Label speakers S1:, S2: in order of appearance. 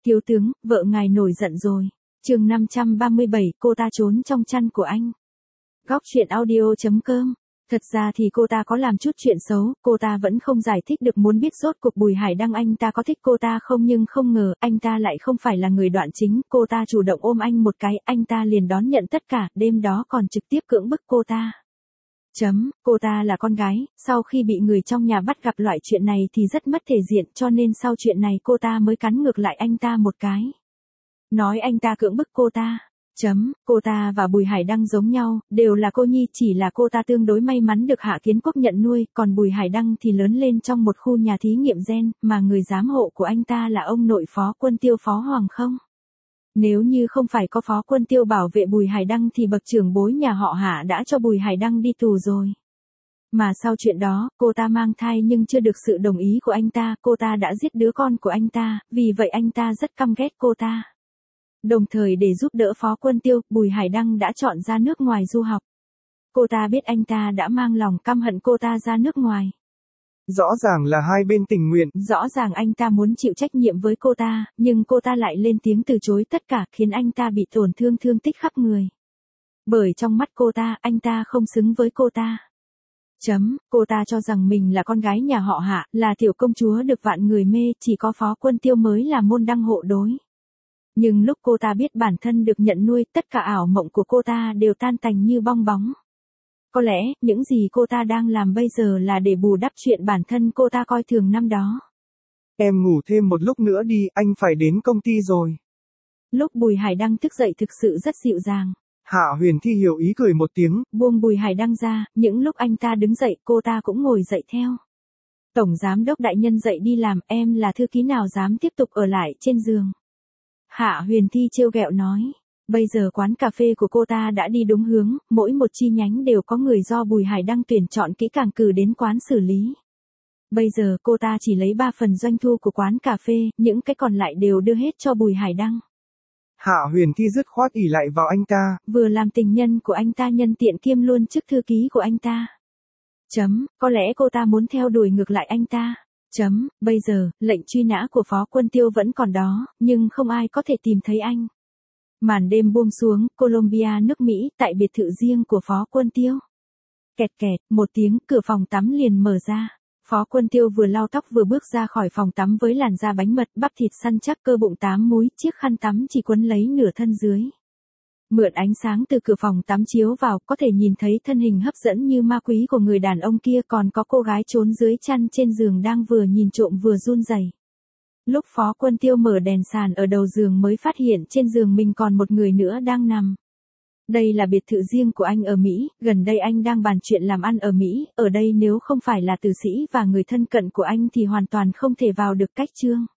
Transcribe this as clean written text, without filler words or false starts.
S1: Thiếu tướng, vợ ngài nổi giận rồi. Chương 537, cô ta trốn trong chăn của anh. Góc truyện audio.com. Thật ra thì cô ta có làm chút chuyện xấu, cô ta vẫn không giải thích được muốn biết rốt cuộc Bùi Hải Đăng anh ta có thích cô ta không, nhưng không ngờ anh ta lại không phải là người đoạn chính. Cô ta chủ động ôm anh một cái, anh ta liền đón nhận tất cả, đêm đó còn trực tiếp cưỡng bức cô ta. Cô ta là con gái, sau khi bị người trong nhà bắt gặp loại chuyện này thì rất mất thể diện, cho nên sau chuyện này cô ta mới cắn ngược lại anh ta một cái. Nói anh ta cưỡng bức cô ta. Cô ta và Bùi Hải Đăng giống nhau, đều là cô nhi, chỉ là cô ta tương đối may mắn được Hạ Kiến Quốc nhận nuôi, còn Bùi Hải Đăng thì lớn lên trong một khu nhà thí nghiệm gen, mà người giám hộ của anh ta là ông nội Phó Quân Tiêu Phó Hoàng Không. Nếu như không phải có Phó Quân Tiêu bảo vệ Bùi Hải Đăng thì bậc trưởng bối nhà họ Hạ đã cho Bùi Hải Đăng đi tù rồi. Mà sau chuyện đó, cô ta mang thai nhưng chưa được sự đồng ý của anh ta, cô ta đã giết đứa con của anh ta, vì vậy anh ta rất căm ghét cô ta. Đồng thời để giúp đỡ Phó Quân Tiêu, Bùi Hải Đăng đã chọn ra nước ngoài du học. Cô ta biết anh ta đã mang lòng căm hận cô ta ra nước ngoài.
S2: Rõ ràng là hai bên tình nguyện.
S1: Rõ ràng anh ta muốn chịu trách nhiệm với cô ta, nhưng cô ta lại lên tiếng từ chối tất cả, khiến anh ta bị tổn thương thương tích khắp người. Bởi trong mắt cô ta, anh ta không xứng với cô ta. Cô ta cho rằng mình là con gái nhà họ Hạ, là tiểu công chúa được vạn người mê, chỉ có Phó Quân Tiêu mới là môn đăng hộ đối. Nhưng lúc cô ta biết bản thân được nhận nuôi, tất cả ảo mộng của cô ta đều tan tành như bong bóng. Có lẽ, những gì cô ta đang làm bây giờ là để bù đắp chuyện bản thân cô ta coi thường năm đó.
S2: Em ngủ thêm một lúc nữa đi, anh phải đến công ty rồi.
S1: Lúc Bùi Hải Đăng thức dậy thực sự rất dịu dàng.
S2: Hạ Huyền Thi hiểu ý cười một tiếng,
S1: buông Bùi Hải Đăng ra, những lúc anh ta đứng dậy cô ta cũng ngồi dậy theo. Tổng giám đốc đại nhân dậy đi làm, em là thư ký nào dám tiếp tục ở lại trên giường. Hạ Huyền Thi trêu ghẹo nói. Bây giờ quán cà phê của cô ta đã đi đúng hướng, mỗi một chi nhánh đều có người do Bùi Hải Đăng tuyển chọn kỹ càng cử đến quán xử lý. Bây giờ cô ta chỉ lấy 3 phần doanh thu của quán cà phê, những cái còn lại đều đưa hết cho Bùi Hải Đăng.
S2: Hạ Huyền Thi dứt khoát ỷ lại vào anh ta.
S1: Vừa làm tình nhân của anh ta nhân tiện kiêm luôn chức thư ký của anh ta. Có lẽ cô ta muốn theo đuổi ngược lại anh ta. Bây giờ, lệnh truy nã của Phó Quân Tiêu vẫn còn đó, nhưng không ai có thể tìm thấy anh. Màn đêm buông xuống, Colombia nước Mỹ, tại biệt thự riêng của Phó Quân Tiêu. Kẹt kẹt, một tiếng, cửa phòng tắm liền mở ra. Phó Quân Tiêu vừa lau tóc vừa bước ra khỏi phòng tắm với làn da bánh mật, bắp thịt săn chắc, cơ bụng 8 múi, chiếc khăn tắm chỉ quấn lấy nửa thân dưới. Mượn ánh sáng từ cửa phòng tắm chiếu vào, có thể nhìn thấy thân hình hấp dẫn như ma quý của người đàn ông kia, còn có cô gái trốn dưới chăn trên giường đang vừa nhìn trộm vừa run rẩy. Lúc Phó Quân Tiêu mở đèn sàn ở đầu giường mới phát hiện trên giường mình còn một người nữa đang nằm. Đây là biệt thự riêng của anh ở Mỹ, gần đây anh đang bàn chuyện làm ăn ở Mỹ, ở đây nếu không phải là tử sĩ và người thân cận của anh thì hoàn toàn không thể vào được cách chương.